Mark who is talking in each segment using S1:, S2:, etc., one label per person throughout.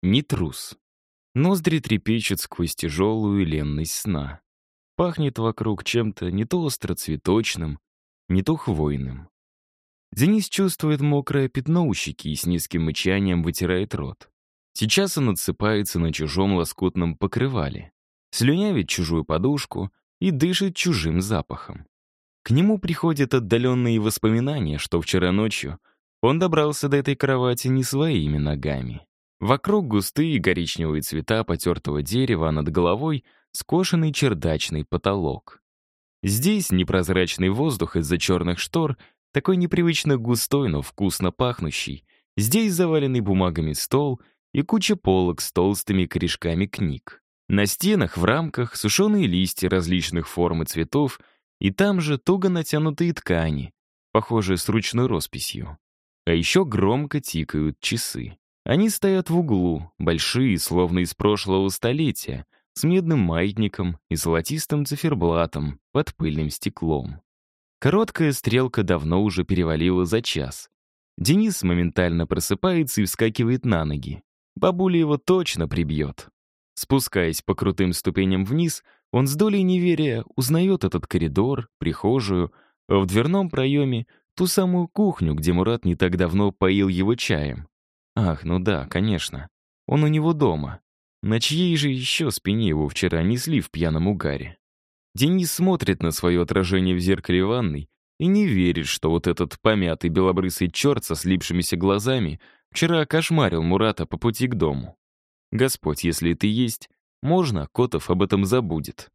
S1: не трус. Ноздри трепещут сквозь тяжелую ленность сна. Пахнет вокруг чем-то не то остроцветочным, не то хвойным. Денис чувствует мокрое пятно у щеки и с низким мычанием вытирает рот. Сейчас он отсыпается на чужом лоскутном покрывале, слюнявит чужую подушку и дышит чужим запахом. К нему приходят отдаленные воспоминания, что вчера ночью он добрался до этой кровати не своими ногами. Вокруг густые коричневые цвета потертого дерева, а над головой скошенный чердачный потолок. Здесь непрозрачный воздух из-за черных штор, такой непривычно густой, но вкусно пахнущий. Здесь заваленный бумагами стол и куча полок с толстыми корешками книг. На стенах в рамках сушеные листья различных форм и цветов, и там же туго натянутые ткани, похожие с ручной росписью. А еще громко тикают часы. Они стоят в углу, большие, словно из прошлого столетия, с медным маятником и золотистым циферблатом под пыльным стеклом. Короткая стрелка давно уже перевалила за час. Денис моментально просыпается и вскакивает на ноги. Бабуля его точно прибьет. Спускаясь по крутым ступеням вниз, он с долей неверия узнает этот коридор, прихожую, а в дверном проеме ту самую кухню, где Мурат не так давно поил его чаем. Ах, ну да, конечно. Он у него дома. На чьей же еще спине его вчера несли в пьяном угаре? Денис смотрит на свое отражение в зеркале ванной и не верит, что вот этот помятый белобрысый черт со слипшимися глазами вчера кошмарил Мурата по пути к дому. Господь, если это есть, можно, Котов об этом забудет.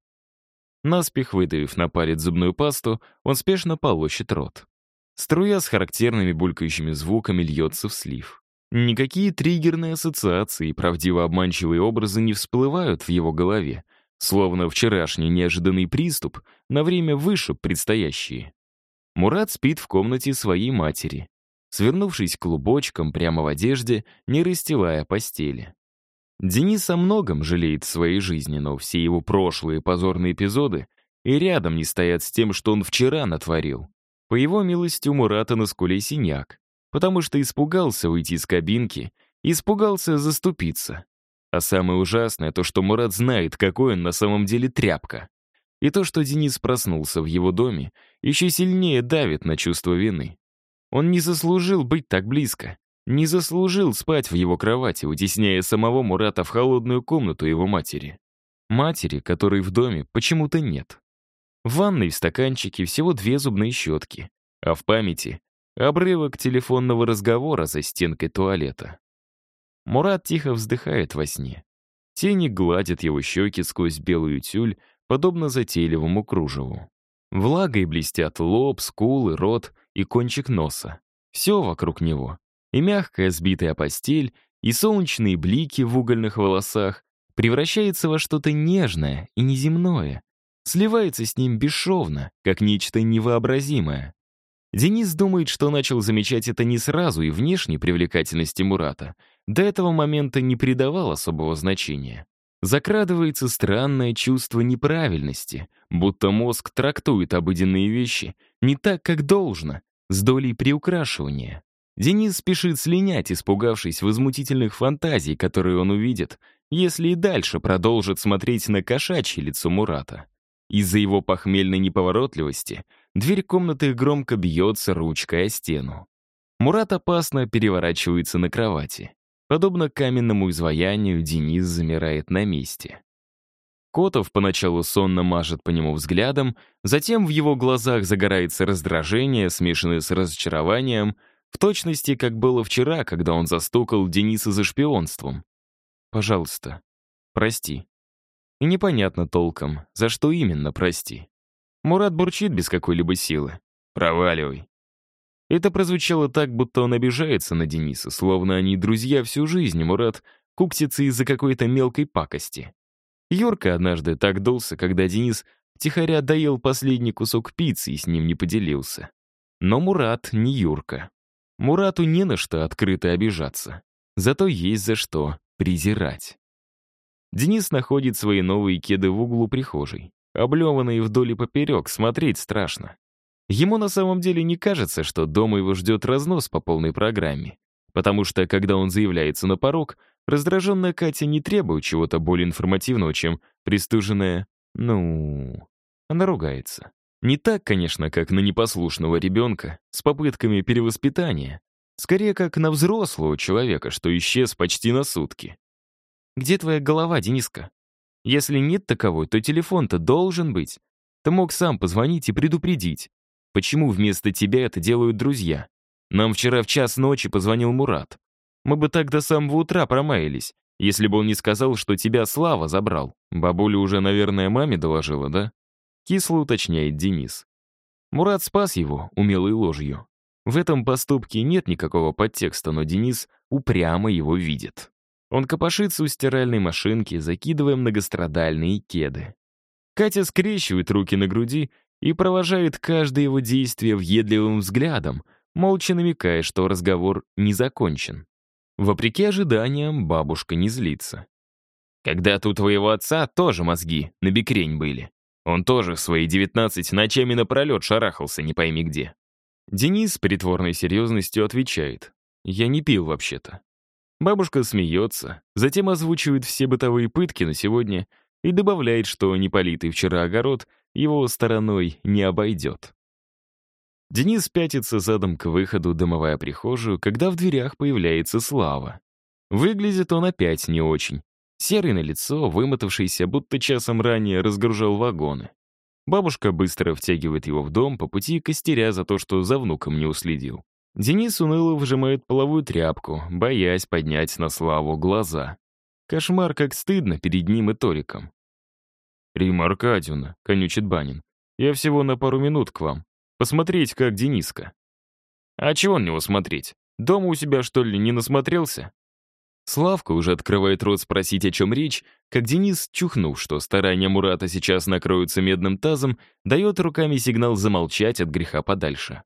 S1: Наспех выдавив на палец зубную пасту, он спешно полощет рот. Струя с характерными булькающими звуками льется в слив. Никакие триггерные ассоциации и правдиво-обманчивые образы не всплывают в его голове, словно вчерашний неожиданный приступ на время вышиб предстоящие. Мурат спит в комнате своей матери, свернувшись клубочком прямо в одежде, не расстилая постели. Денис о многом жалеет в своей жизни, но все его прошлые позорные эпизоды и рядом не стоят с тем, что он вчера натворил. По его милости у Мурата на скуле синяк, потому что испугался выйти из кабинки, испугался заступиться. А самое ужасное то, что Мурат знает, какой он на самом деле тряпка. И то, что Денис проснулся в его доме, еще сильнее давит на чувство вины. Он не заслужил быть так близко, не заслужил спать в его кровати, утесняя самого Мурата в холодную комнату его матери. Матери, которой в доме почему-то нет. В ванной в стаканчике всего 2 зубные щетки, а в памяти — обрывок телефонного разговора за стенкой туалета. Мурат тихо вздыхает во сне. Тени гладят его щеки сквозь белую тюль, подобно затейливому кружеву. Влагой блестят лоб, скулы, рот и кончик носа. Все вокруг него. И мягкая сбитая постель, и солнечные блики в угольных волосах превращается во что-то нежное и неземное, сливается с ним бесшовно, как нечто невообразимое. Денис думает, что начал замечать это не сразу и внешней привлекательности Мурата до этого момента не придавал особого значения. Закрадывается странное чувство неправильности, будто мозг трактует обыденные вещи не так, как должно, с долей приукрашивания. Денис спешит слинять, испугавшись возмутительных фантазий, которые он увидит, если и дальше продолжит смотреть на кошачье лицо Мурата. Из-за его похмельной неповоротливости дверь комнаты громко бьется ручкой о стену. Мурат опасно переворачивается на кровати. Подобно каменному изваянию, Денис замирает на месте. Котов поначалу сонно мажет по нему взглядом, затем в его глазах загорается раздражение, смешанное с разочарованием, в точности, как было вчера, когда он застукал Дениса за шпионством. «Пожалуйста, прости». И непонятно толком, за что именно прости. Мурат бурчит без какой-либо силы. «Проваливай». Это прозвучало так, будто он обижается на Дениса, словно они друзья всю жизнь, Мурат куктится из-за какой-то мелкой пакости. Юрка однажды так дулся, когда Денис втихаря доел последний кусок пиццы и с ним не поделился. Но Мурат не Юрка. Мурату не на что открыто обижаться. Зато есть за что презирать. Денис находит свои новые кеды в углу прихожей. Облеванные вдоль и поперек, смотреть страшно. Ему на самом деле не кажется, что дома его ждет разнос по полной программе. Потому что, когда он заявляется на порог, Раздраженная Катя не требует чего-то более информативного, чем пристуженная «ну». Она ругается. Не так, конечно, как на непослушного ребенка с попытками перевоспитания. Скорее, как на взрослого человека, что исчез почти на сутки. «Где твоя голова, Дениска? Если нет таковой, то телефон-то должен быть. Ты мог сам позвонить и предупредить. Почему вместо тебя это делают друзья? Нам вчера в 1:00 ночи позвонил Мурат. Мы бы так до самого утра промаялись, если бы он не сказал, что тебя Слава забрал. Бабуля уже, наверное, маме доложила, да?» Кисло уточняет Денис. Мурат спас его умелой ложью. В этом поступке нет никакого подтекста, но Денис упрямо его видит. Он копошится у стиральной машинки, закидывая многострадальные кеды. Катя скрещивает руки на груди и провожает каждое его действие въедливым взглядом, молча намекая, что разговор не закончен. Вопреки ожиданиям, бабушка не злится. «Когда-то у твоего отца тоже мозги на бекрень были. Он тоже в свои 19 ночами напролет шарахался, не пойми где». Денис с притворной серьезностью отвечает: «Я не пил вообще-то». Бабушка смеется, затем озвучивает все бытовые пытки на сегодня и добавляет, что неполитый вчера огород его стороной не обойдет. Денис пятится задом к выходу, домывая прихожую, когда в дверях появляется Слава. Выглядит он опять не очень. Серый на лицо, вымотавшийся, будто часом ранее разгружал вагоны. Бабушка быстро втягивает его в дом, по пути костеря за то, что за внуком не уследил. Денис уныло вжимает половую тряпку, боясь поднять на Славу глаза. Кошмар, как стыдно перед ним и Толиком. «Римма Аркадьевна», — конючит Банин, — «я всего на пару минут к вам. Посмотреть, как Дениска». «А чего на него смотреть? Дома у себя, что ли, не насмотрелся?» Славка уже открывает рот спросить, о чем речь, как Денис, чухнув, что старания Мурата сейчас накроются медным тазом, дает руками сигнал замолчать от греха подальше.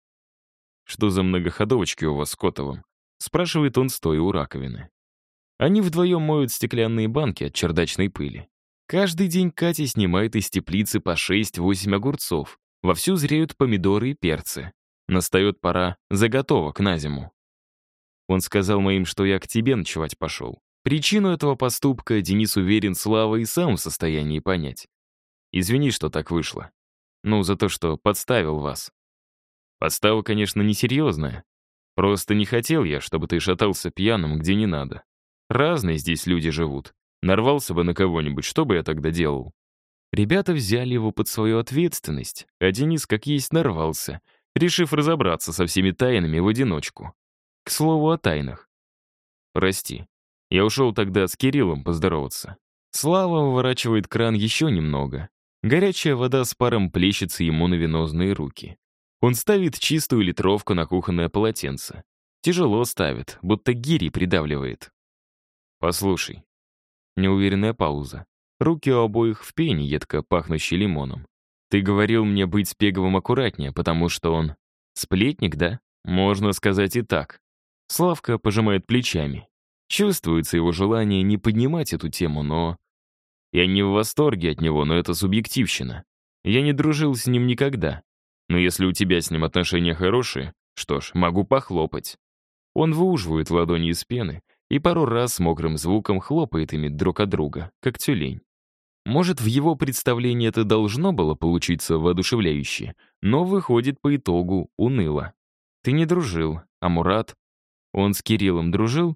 S1: «Что за многоходовочки у вас с Котовым?» — спрашивает он, стоя у раковины. Они вдвоем моют стеклянные банки от чердачной пыли. Каждый день Катя снимает из теплицы по 6-8 огурцов. Вовсю зреют помидоры и перцы. Настает пора заготовок на зиму. Он сказал моим, что я к тебе ночевать пошел. Причину этого поступка, Денис уверен, Слава и сам в состоянии понять. Извини, что так вышло. Ну, за то, что подставил вас. Подстава, конечно, несерьезная. Просто не хотел я, чтобы ты шатался пьяным, где не надо. Разные здесь люди живут. Нарвался бы на кого-нибудь, что бы я тогда делал? Ребята взяли его под свою ответственность, а Денис как есть нарвался, решив разобраться со всеми тайнами в одиночку. К слову о тайнах. Прости, я ушел тогда с Кириллом поздороваться. Слава выворачивает кран еще немного. Горячая вода с паром плещется ему на венозные руки. Он ставит чистую литровку на кухонное полотенце. Тяжело ставит, будто гири придавливает. Послушай. Неуверенная пауза. Руки у обоих в пене, едко пахнущей лимоном. Ты говорил мне быть с Пеговым аккуратнее, потому что он сплетник, да? Можно сказать и так. Славка пожимает плечами. Чувствуется его желание не поднимать эту тему, но... Я не в восторге от него, но это субъективщина. Я не дружил с ним никогда. Но если у тебя с ним отношения хорошие, что ж, могу похлопать. Он выуживает ладони из пены и пару раз с мокрым звуком хлопает ими друг от друга, как тюлень. Может, в его представлении это должно было получиться воодушевляюще, но выходит по итогу уныло. Ты не дружил, а Мурат? Он с Кириллом дружил?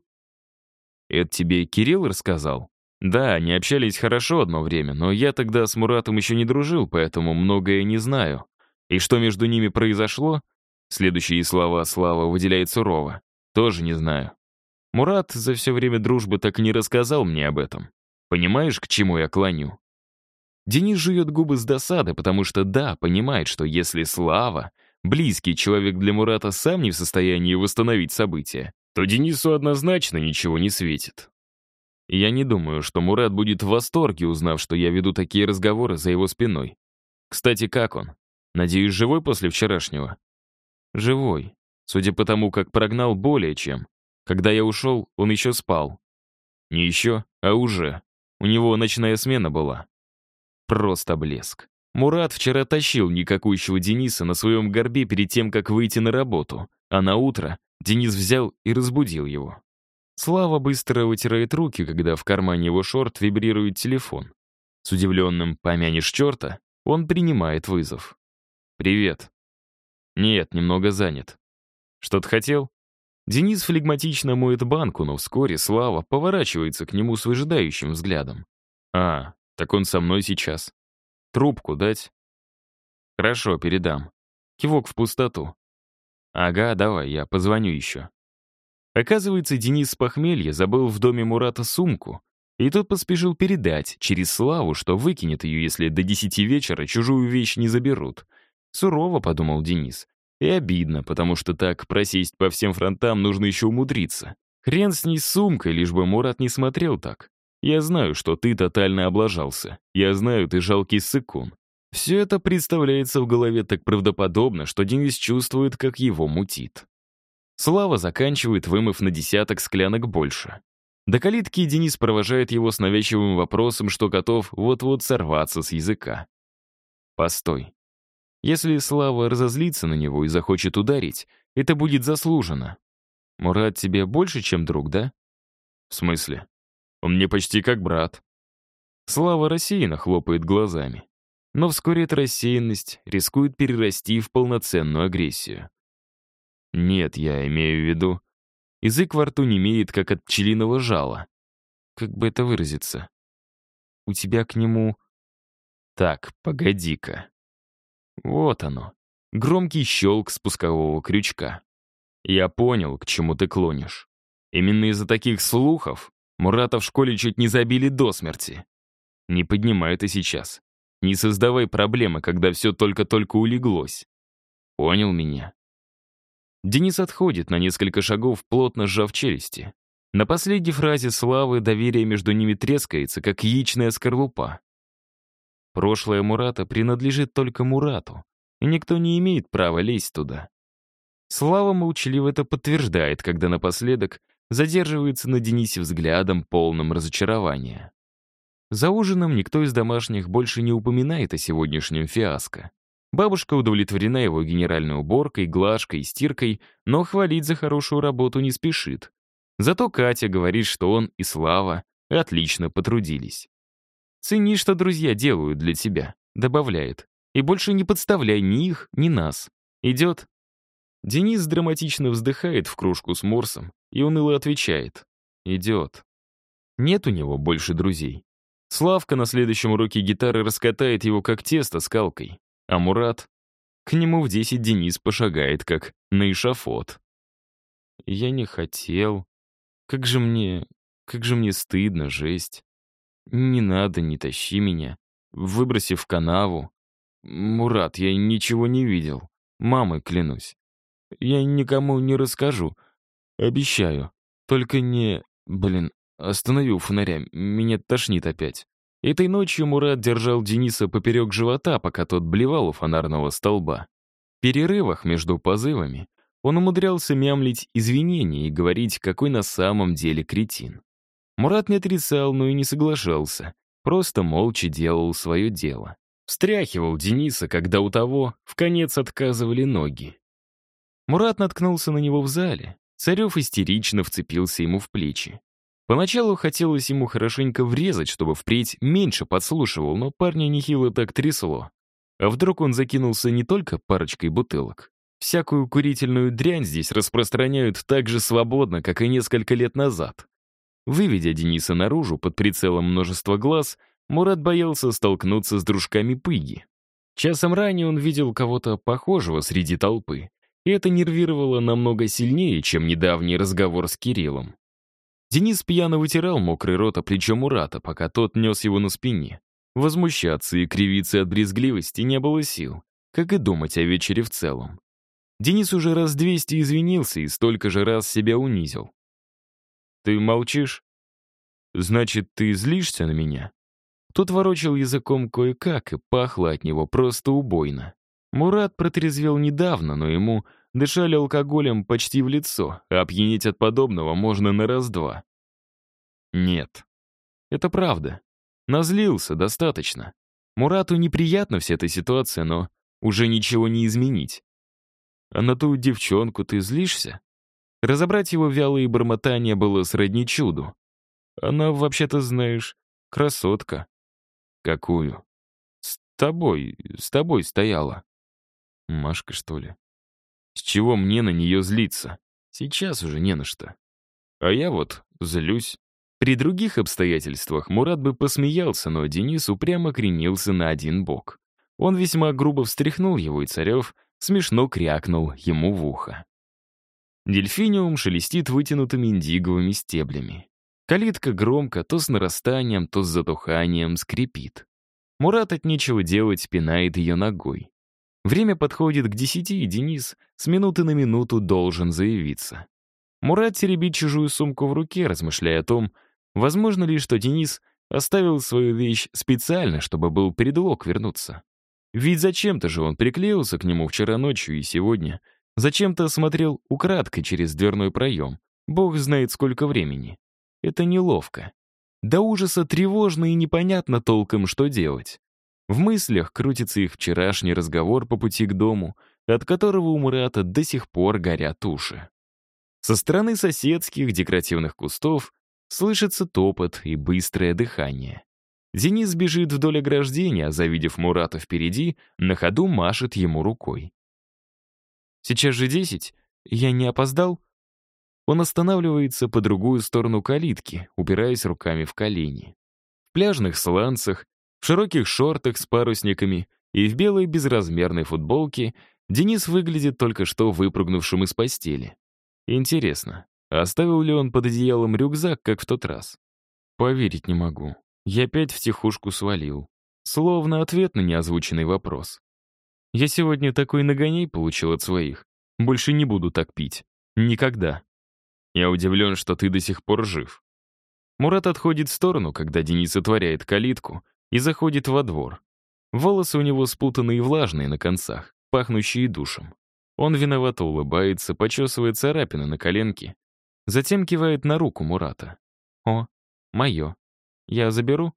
S1: Это тебе Кирилл рассказал? Да, они общались хорошо одно время, но я тогда с Муратом еще не дружил, поэтому многое не знаю. И что между ними произошло? Следующие слова Слава выделяет сурово. Тоже не знаю. Мурат за все время дружбы так и не рассказал мне об этом. Понимаешь, к чему я клоню? Денис жует губы с досады, потому что да, понимает, что если Слава, близкий человек для Мурата, сам не в состоянии восстановить события, то Денису однозначно ничего не светит. Я не думаю, что Мурат будет в восторге, узнав, что я веду такие разговоры за его спиной. Кстати, как он? Надеюсь, живой после вчерашнего? Живой. Судя по тому, как прогнал, более чем. Когда я ушел, он еще спал. Не еще, а уже. У него ночная смена была. Просто блеск. Мурат вчера тащил никакущего Дениса на своем горбе перед тем, как выйти на работу, а на утро Денис взял и разбудил его. Слава быстро вытирает руки, когда в кармане его шорт вибрирует телефон. С удивленным «помянешь черта» он принимает вызов. «Привет». «Нет, немного занят». «Что-то хотел?» Денис флегматично моет банку, но вскоре Слава поворачивается к нему с выжидающим взглядом. «А, так он со мной сейчас. Трубку дать?» «Хорошо, передам». Кивок в пустоту. «Ага, давай, я позвоню еще». Оказывается, Денис с похмелья забыл в доме Мурата сумку, и тот поспешил передать через Славу, что выкинет ее, если до 10 вечера чужую вещь не заберут. Сурово, подумал Денис. И обидно, потому что так просесть по всем фронтам нужно еще умудриться. Хрен с ней с сумкой, лишь бы Мурат не смотрел так. Я знаю, что ты тотально облажался. Я знаю, ты жалкий ссыкун. Все это представляется в голове так правдоподобно, что Денис чувствует, как его мутит. Слава заканчивает, вымыв на десяток склянок больше. До калитки Денис провожает его с навязчивым вопросом, что готов вот-вот сорваться с языка. Постой. Если Слава разозлится на него и захочет ударить, это будет заслуженно. Мурат тебе больше, чем друг, да? В смысле? Он мне почти как брат. Слава рассеянно хлопает глазами. Но вскоре эта рассеянность рискует перерасти в полноценную агрессию. Нет, я имею в виду, язык во рту немеет, как от пчелиного жала. Как бы это выразиться? У тебя к нему... Так, погоди-ка. Вот оно. Громкий щелк спускового крючка. Я понял, к чему ты клонишь. Именно из-за таких слухов Мурата в школе чуть не забили до смерти. Не поднимай это сейчас. Не создавай проблемы, когда все только-только улеглось. Понял меня? Денис отходит на несколько шагов, плотно сжав челюсти. На последней фразе Славы доверие между ними трескается, как яичная скорлупа. Прошлое Мурата принадлежит только Мурату, и никто не имеет права лезть туда. Слава молчаливо это подтверждает, когда напоследок задерживается на Денисе взглядом, полным разочарования. За ужином никто из домашних больше не упоминает о сегодняшнем фиаско. Бабушка удовлетворена его генеральной уборкой, глажкой и стиркой, но хвалить за хорошую работу не спешит. Зато Катя говорит, что он и Слава отлично потрудились. «Цени, что друзья делают для тебя», — добавляет. «И больше не подставляй ни их, ни нас. Идет?» Денис драматично вздыхает в кружку с морсом и уныло отвечает. «Идет». Нет у него больше друзей. Славка на следующем уроке гитары раскатает его как тесто скалкой, а Мурат... К нему в 10 Денис пошагает, как на эшафот. «Я не хотел. Как же мне стыдно, жесть. Не надо, не тащи меня. Выброси в канаву. Мурат, я ничего не видел. Мамой клянусь. Я никому не расскажу. Обещаю. Только не... Блин, останови у фонаря. Меня тошнит опять». Этой ночью Мурат держал Дениса поперек живота, пока тот блевал у фонарного столба. В перерывах между позывами он умудрялся мямлить извинения и говорить, какой на самом деле кретин. Мурат не отрицал, но и не соглашался. Просто молча делал свое дело. Встряхивал Дениса, когда у того вконец отказывали ноги. Мурат наткнулся на него в зале. Царев истерично вцепился ему в плечи. Поначалу хотелось ему хорошенько врезать, чтобы впредь меньше подслушивал, но парня нехило так трясло. А вдруг он закинулся не только парочкой бутылок? Всякую курительную дрянь здесь распространяют так же свободно, как и несколько лет назад. Выведя Дениса наружу под прицелом множества глаз, Мурат боялся столкнуться с дружками Пыги. Часом ранее он видел кого-то похожего среди толпы, и это нервировало намного сильнее, чем недавний разговор с Кириллом. Денис пьяно вытирал мокрый рот о плечо Мурата, пока тот нес его на спине. Возмущаться и кривиться от брезгливости не было сил, как и думать о вечере в целом. Денис уже раз 200 извинился и столько же раз себя унизил. «Ты молчишь? Значит, ты злишься на меня?» Тот ворочал языком кое-как, и пахло от него просто убойно. Мурат протрезвел недавно, но ему дышали алкоголем почти в лицо, а опьянеть от подобного можно на раз-два. Нет. Это правда. Назлился достаточно. Мурату неприятна вся эта ситуация, но уже ничего не изменить. А на ту девчонку ты злишься? Разобрать его вялые бормотания было сродни чуду. Она, вообще-то, знаешь, красотка. Какую? С тобой стояла. Машка, что ли? С чего мне на нее злиться? Сейчас уже не на что. А я вот злюсь. При других обстоятельствах Мурат бы посмеялся, но Денис упрямо кренился на один бок. Он весьма грубо встряхнул его, и Царев смешно крякнул ему в ухо. Дельфиниум шелестит вытянутыми индиговыми стеблями. Калитка громко, то с нарастанием, то с затуханием скрипит. Мурат от нечего делать пинает ее ногой. Время подходит к 10, и Денис с минуты на минуту должен заявиться. Мурат теребит чужую сумку в руке, размышляя о том, возможно ли, что Денис оставил свою вещь специально, чтобы был предлог вернуться. Ведь зачем-то же он приклеился к нему вчера ночью и сегодня. Зачем-то смотрел украдкой через дверной проем. Бог знает, сколько времени. Это неловко. До ужаса тревожно и непонятно толком, что делать. В мыслях крутится их вчерашний разговор по пути к дому, от которого у Мурата до сих пор горят уши. Со стороны соседских декоративных кустов слышится топот и быстрое дыхание. Денис бежит вдоль ограждения, а завидев Мурата впереди, на ходу машет ему рукой. «Сейчас же 10. Я не опоздал?» Он останавливается по другую сторону калитки, упираясь руками в колени. В пляжных сланцах, в широких шортах с парусниками и в белой безразмерной футболке Денис выглядит только что выпрыгнувшим из постели. Интересно, оставил ли он под одеялом рюкзак, как в тот раз? Поверить не могу. Я опять втихушку свалил. Словно ответ на неозвученный вопрос. Я сегодня такой нагоняй получил от своих. Больше не буду так пить. Никогда. Я удивлен, что ты до сих пор жив. Мурат отходит в сторону, когда Денис отворяет калитку и заходит во двор. Волосы у него спутанные и влажные на концах, пахнущие душем. Он виновато улыбается, почесывая царапины на коленке, затем кивает на руку Мурата. «О, мое. Я заберу?»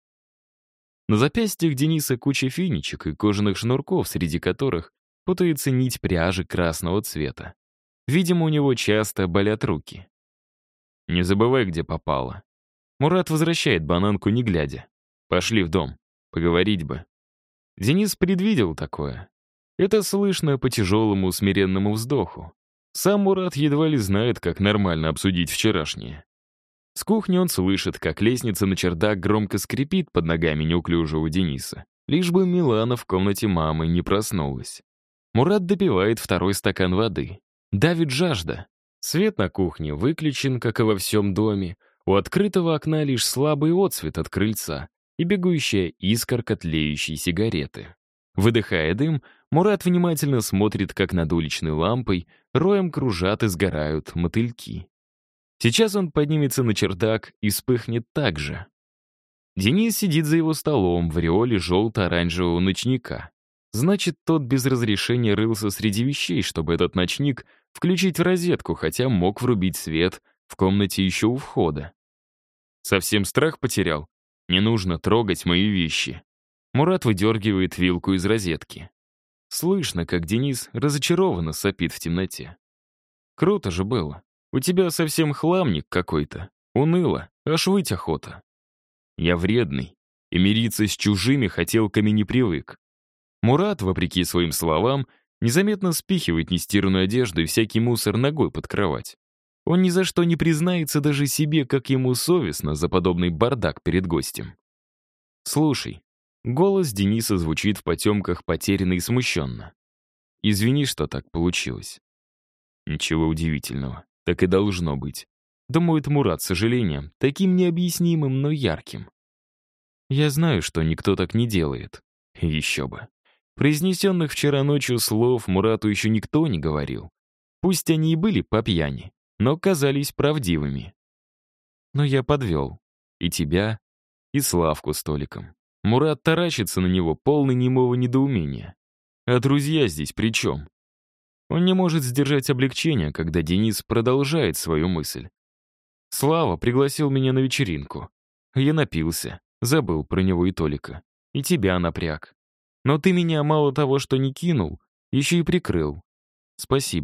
S1: На запястьях Дениса куча финичек и кожаных шнурков, среди которых путается нить пряжи красного цвета. Видимо, у него часто болят руки. «Не забывай, где попало». Мурат возвращает бананку, не глядя. «Пошли в дом. Поговорить бы». Денис предвидел такое. Это слышно по тяжелому смиренному вздоху. Сам Мурат едва ли знает, как нормально обсудить вчерашнее. С кухни он слышит, как лестница на чердак громко скрипит под ногами неуклюжего Дениса. Лишь бы Милана в комнате мамы не проснулась. Мурат допивает второй стакан воды. Давит жажда. Свет на кухне выключен, как и во всем доме. У открытого окна лишь слабый отсвет от крыльца и бегущая искорка тлеющей сигареты. Выдыхая дым, Мурат внимательно смотрит, как над уличной лампой роем кружат и сгорают мотыльки. Сейчас он поднимется на чердак и вспыхнет так же. Денис сидит за его столом в ореоле желто-оранжевого ночника. Значит, тот без разрешения рылся среди вещей, чтобы этот ночник включить в розетку, хотя мог врубить свет в комнате еще у входа. Совсем страх потерял? Не нужно трогать мои вещи. Мурат выдергивает вилку из розетки. Слышно, как Денис разочарованно сопит в темноте. Круто же было. У тебя совсем хламник какой-то. Уныло, аж выть охота. Я вредный, и мириться с чужими хотелками не привык. Мурат, вопреки своим словам, незаметно спихивает нестиранную одежду и всякий мусор ногой под кровать. Он ни за что не признается даже себе, как ему совестно за подобный бардак перед гостем. «Слушай», голос Дениса звучит в потемках потерянно и смущенно. «Извини, что так получилось». Ничего удивительного, так и должно быть. Думает Мурат с сожалением, таким необъяснимым, но ярким. Я знаю, что никто так не делает. Еще бы. Произнесенных вчера ночью слов Мурату еще никто не говорил. Пусть они и были по пьяни, но казались правдивыми. Но я подвел. И тебя, и Славку с Толиком. Мурат таращится на него, полный немого недоумения. А друзья здесь при чем? Он не может сдержать облегчения, когда Денис продолжает свою мысль. Слава пригласил меня на вечеринку. Я напился, забыл про него и Толика. И тебя напряг. Но ты меня мало того, что не кинул, еще и прикрыл. Спасибо.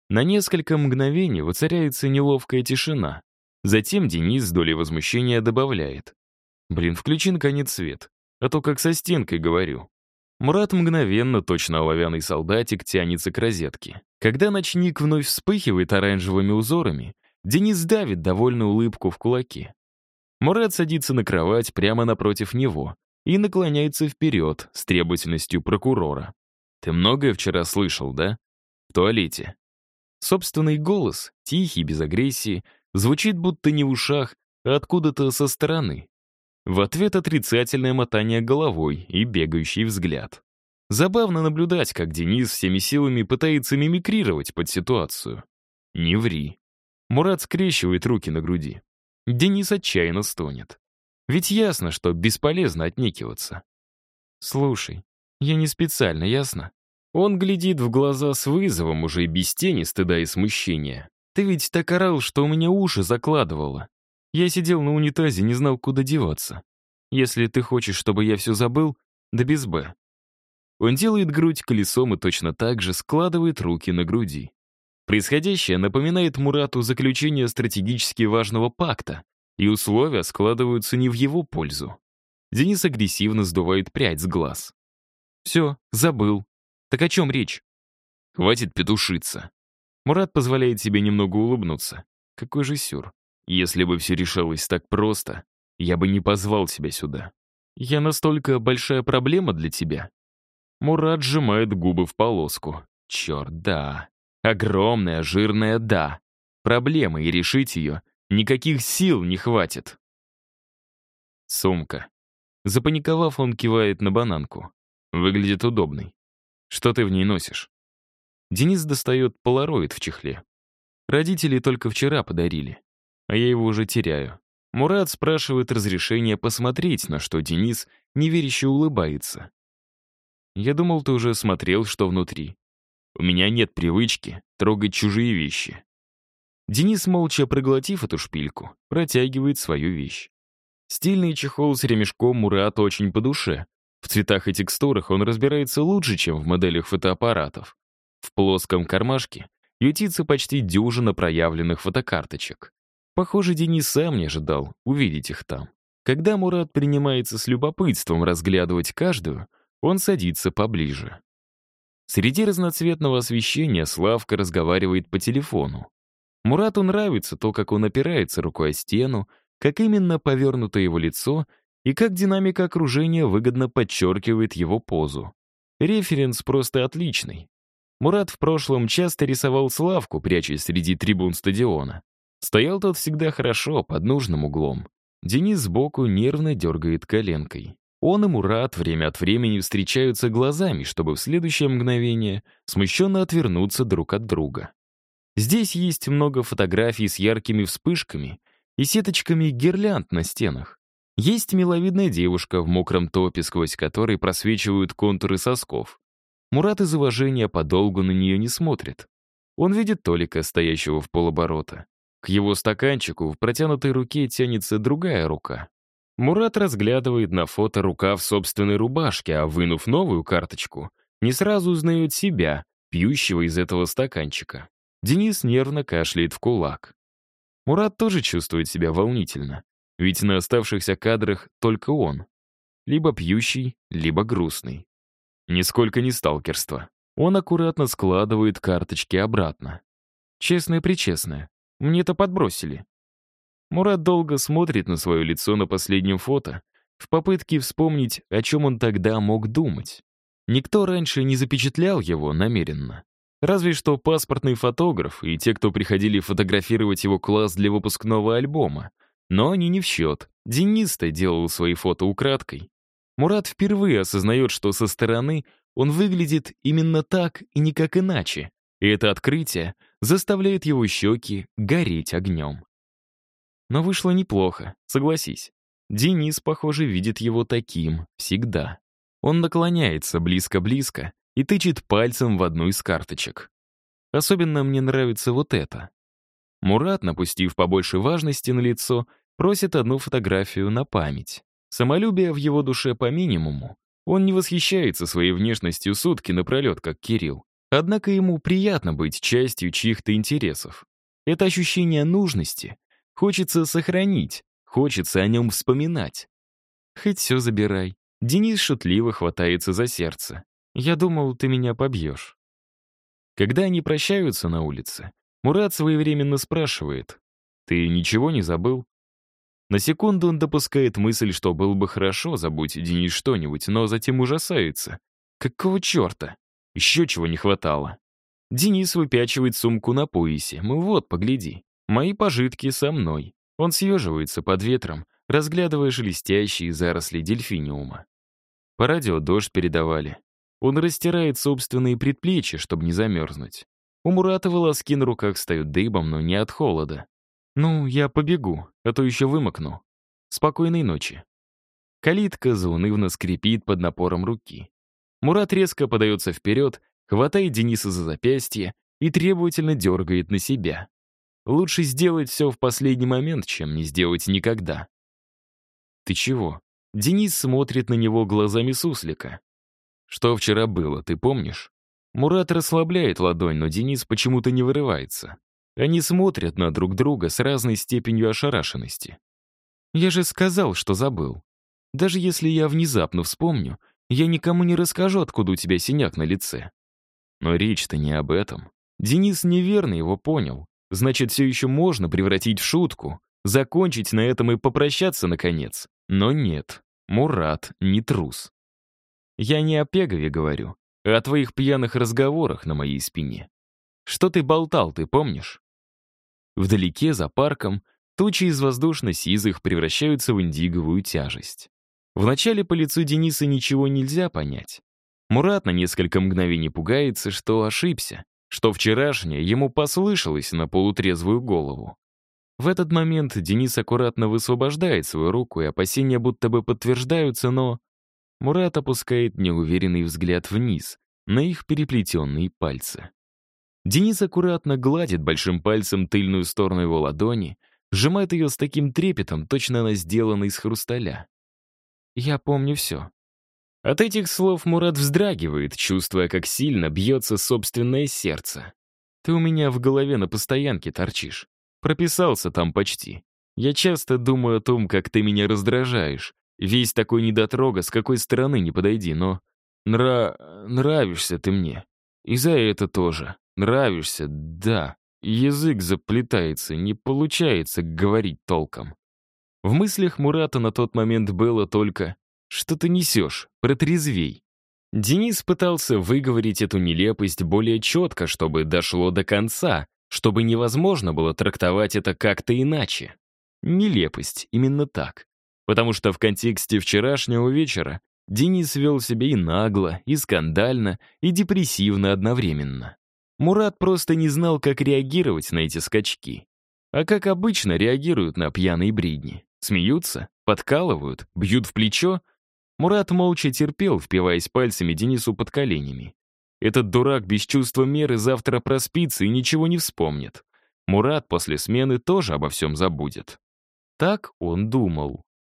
S1: На несколько мгновений воцаряется неловкая тишина. Затем Денис с долей возмущения добавляет. «Блин, включи наконец свет, а то как со стенкой говорю». Мурат мгновенно, точно оловянный солдатик, тянется к розетке. Когда ночник вновь вспыхивает оранжевыми узорами, Денис давит довольную улыбку в кулаке. Мурат садится на кровать прямо напротив него и наклоняется вперед с требовательностью прокурора. «Ты многое вчера слышал, да? В туалете». Собственный голос, тихий, без агрессии, звучит будто не в ушах, а откуда-то со стороны. В ответ отрицательное мотание головой и бегающий взгляд. Забавно наблюдать, как Денис всеми силами пытается мимикрировать под ситуацию. «Не ври». Мурат скрещивает руки на груди. Денис отчаянно стонет. Ведь ясно, что бесполезно отнекиваться. «Слушай, я не специально, ясно?» Он глядит в глаза с вызовом, уже без тени стыда и смущения. «Ты ведь так орал, что у меня уши закладывало. Я сидел на унитазе, не знал, куда деваться. Если ты хочешь, чтобы я все забыл, да без «б». Он делает грудь колесом и точно так же складывает руки на груди. Происходящее напоминает Мурату заключение стратегически важного пакта, и условия складываются не в его пользу. Денис агрессивно сдувает прядь с глаз. «Все, забыл. Так о чем речь?» «Хватит петушиться». Мурат позволяет себе немного улыбнуться. Какой же сюр. Если бы все решалось так просто, я бы не позвал тебя сюда. Я настолько большая проблема для тебя? Мурат сжимает губы в полоску. Черт, да. Огромная, жирная «да». Проблема, и решить ее никаких сил не хватит. Сумка. Запаниковав, он кивает на бананку. Выглядит удобной. Что ты в ней носишь? Денис достает полароид в чехле. Родители только вчера подарили, а я его уже теряю. Мурат спрашивает разрешения посмотреть, на что Денис неверяще улыбается. Я думал, ты уже смотрел, что внутри. У меня нет привычки трогать чужие вещи. Денис, молча проглотив эту шпильку, протягивает свою вещь. Стильный чехол с ремешком Мурату очень по душе. В цветах и текстурах он разбирается лучше, чем в моделях фотоаппаратов. В плоском кармашке ютится почти дюжина проявленных фотокарточек. Похоже, Денис сам не ожидал увидеть их там. Когда Мурат принимается с любопытством разглядывать каждую, он садится поближе. Среди разноцветного освещения Славка разговаривает по телефону. Мурату нравится то, как он опирается рукой о стену, как именно повернуто его лицо и как динамика окружения выгодно подчеркивает его позу. Референс просто отличный. Мурат в прошлом часто рисовал Славку, прячась среди трибун стадиона. Стоял тот всегда хорошо, под нужным углом. Денис сбоку нервно дергает коленкой. Он и Мурат время от времени встречаются глазами, чтобы в следующее мгновение смущенно отвернуться друг от друга. Здесь есть много фотографий с яркими вспышками и сеточками гирлянд на стенах. Есть миловидная девушка в мокром топе, сквозь который просвечивают контуры сосков. Мурат из уважения подолгу на нее не смотрит. Он видит Толика, стоящего в полоборота. К его стаканчику в протянутой руке тянется другая рука. Мурат разглядывает на фото рукав собственной рубашки, а вынув новую карточку, не сразу узнает себя, пьющего из этого стаканчика. Денис нервно кашляет в кулак. Мурат тоже чувствует себя волнительно, ведь на оставшихся кадрах только он. Либо пьющий, либо грустный. Нисколько не сталкерство. Он аккуратно складывает карточки обратно. Честное-причестное. Мне-то подбросили. Мурат долго смотрит на свое лицо на последнем фото, в попытке вспомнить, о чем он тогда мог думать. Никто раньше не запечатлял его намеренно. Разве что паспортный фотограф и те, кто приходили фотографировать его класс для выпускного альбома. Но они не в счет. Денис-то делал свои фото украдкой. Мурат впервые осознает, что со стороны он выглядит именно так и никак иначе, и это открытие заставляет его щеки гореть огнем. Но вышло неплохо, согласись. Денис, похоже, видит его таким всегда. Он наклоняется близко-близко и тычет пальцем в одну из карточек. Особенно мне нравится вот это. Мурат, напустив побольше важности на лицо, просит одну фотографию на память. Самолюбие в его душе по минимуму. Он не восхищается своей внешностью сутки напролет, как Кирилл. Однако ему приятно быть частью чьих-то интересов. Это ощущение нужности хочется сохранить, хочется о нем вспоминать. Хоть все забирай. Денис шутливо хватается за сердце. Я думал, ты меня побьешь. Когда они прощаются на улице, Мурат своевременно спрашивает: «Ты ничего не забыл?» На секунду он допускает мысль, что было бы хорошо, забудь Денис что-нибудь, но затем ужасается. Какого черта? Еще чего не хватало. Денис выпячивает сумку на поясе. Вот, погляди. Мои пожитки со мной. Он съеживается под ветром, разглядывая шелестящие заросли дельфиниума. По радио дождь передавали. Он растирает собственные предплечья, чтобы не замерзнуть. У Мурата волоски на руках встают дыбом, но не от холода. «Ну, я побегу, а то еще вымокну. Спокойной ночи». Калитка заунывно скрипит под напором руки. Мурат резко подается вперед, хватает Дениса за запястье и требовательно дергает на себя. Лучше сделать все в последний момент, чем не сделать никогда. «Ты чего?» Денис смотрит на него глазами суслика. «Что вчера было, ты помнишь?» Мурат расслабляет ладонь, но Денис почему-то не вырывается. Они смотрят на друг друга с разной степенью ошарашенности. «Я же сказал, что забыл. Даже если я внезапно вспомню, я никому не расскажу, откуда у тебя синяк на лице». Но речь-то не об этом. Денис неверно его понял. Значит, все еще можно превратить в шутку, закончить на этом и попрощаться, наконец. Но нет, Мурат не трус. Я не о Пегове говорю, а о твоих пьяных разговорах на моей спине. Что ты болтал, ты помнишь? Вдалеке, за парком, тучи из воздушно-сизых превращаются в индиговую тяжесть. Вначале по лицу Дениса ничего нельзя понять. Мурат на несколько мгновений пугается, что ошибся, что вчерашнее ему послышалось на полутрезвую голову. В этот момент Денис аккуратно высвобождает свою руку, и опасения будто бы подтверждаются, но Мурат опускает неуверенный взгляд вниз, на их переплетенные пальцы. Денис аккуратно гладит большим пальцем тыльную сторону его ладони, сжимает ее с таким трепетом, точно она сделана из хрусталя. «Я помню все». От этих слов Мурат вздрагивает, чувствуя, как сильно бьется собственное сердце. «Ты у меня в голове на постоянке торчишь. Прописался там почти. Я часто думаю о том, как ты меня раздражаешь. Весь такой недотрога, с какой стороны не подойди, но... Нравишься ты мне. И за это тоже. Нравишься, да. Язык заплетается, не получается говорить толком». В мыслях Мурата на тот момент было только «что ты несешь, протрезвей». Денис пытался выговорить эту нелепость более четко, чтобы дошло до конца, чтобы невозможно было трактовать это как-то иначе. Нелепость, именно так. Потому что в контексте вчерашнего вечера Денис вел себя и нагло, и скандально, и депрессивно одновременно. Мурат просто не знал, как реагировать на эти скачки. А как обычно реагируют на пьяные бредни? Смеются? Подкалывают? Бьют в плечо? Мурат молча терпел, впиваясь пальцами Денису под коленями. Этот дурак без чувства меры завтра проспится и ничего не вспомнит. Мурат после смены тоже обо всем забудет. Так он думал.